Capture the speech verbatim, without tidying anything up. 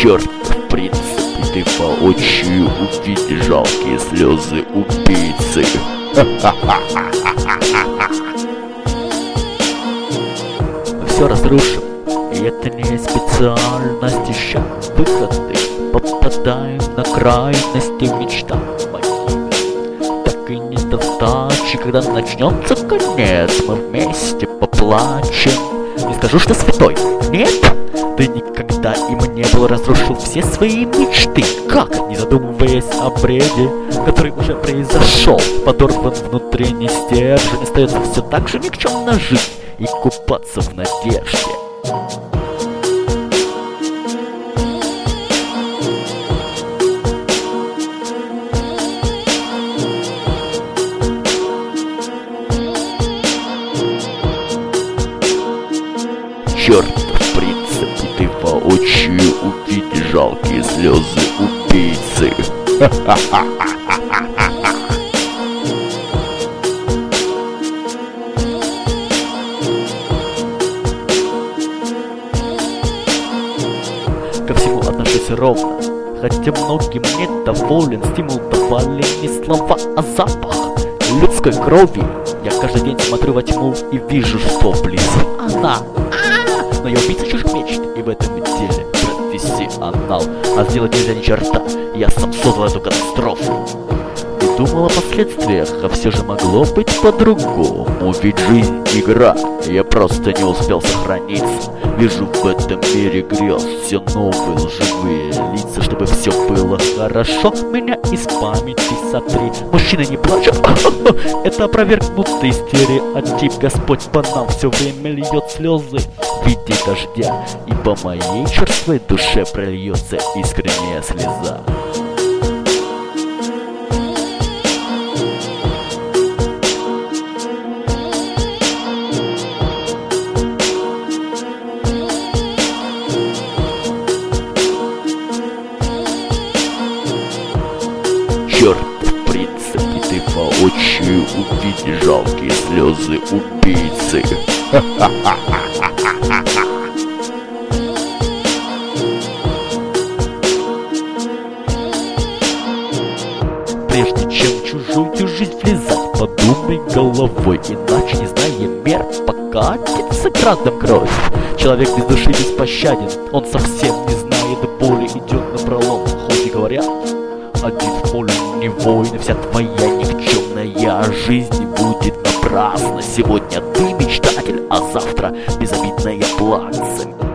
Чертов принцип, и ты воочию увидишь жалкие слезы убийцы. Мы все разрушим, и это не специальность, ища выходы, попадаем на крайности в мечтах моих. Так и не до сдачи, когда начнется конец, мы вместе поплачем. Не скажу, что святой, нет, ты никогда им не был, разрушил все свои мечты. Как, не задумываясь о бреде, который уже произошел, подорван внутренний стержень, остается все так же никчемно жить и купаться в надежде. Чертов принцип, и ты воочию увидишь жалкие слезы убийцы. Ко всему отношусь ровно, хотя многим недоволен. Стимул давали не слова, а запах людской крови. Я каждый день смотрю во тьму и вижу, что вблизи она. Но я убийца чужих мечт, и в этом деле профессионал. А сделать нельзя ни черта, я сам создал эту катастрофу. И думал о последствиях, а все же могло быть по-другому. Ведь жизнь игра, я просто не успел сохраниться. Вижу в этом мире грез все новые лживые лица. Чтобы все было хорошо, меня из памяти сотри. Мужчины не плачут, это опровергнутый стереотип. Господь по нам все время льет слезы в виде дождя, и по моей черствой душе прольется искренняя слеза. Чертов принцип, и ты воочию увидишь жалкие слезы убийцы. Прежде чем в чужую жизнь влезать, подумай головой, иначе, не зная мер, покатится градом кровь. Человек без души беспощаден, он совсем не знает боли, идет напролом, хоть и говорят: один в поле не воин, и вся твоя никчемная жизнь будет напрасна. Сегодня ты мечтатель, а завтра безобидная плакса.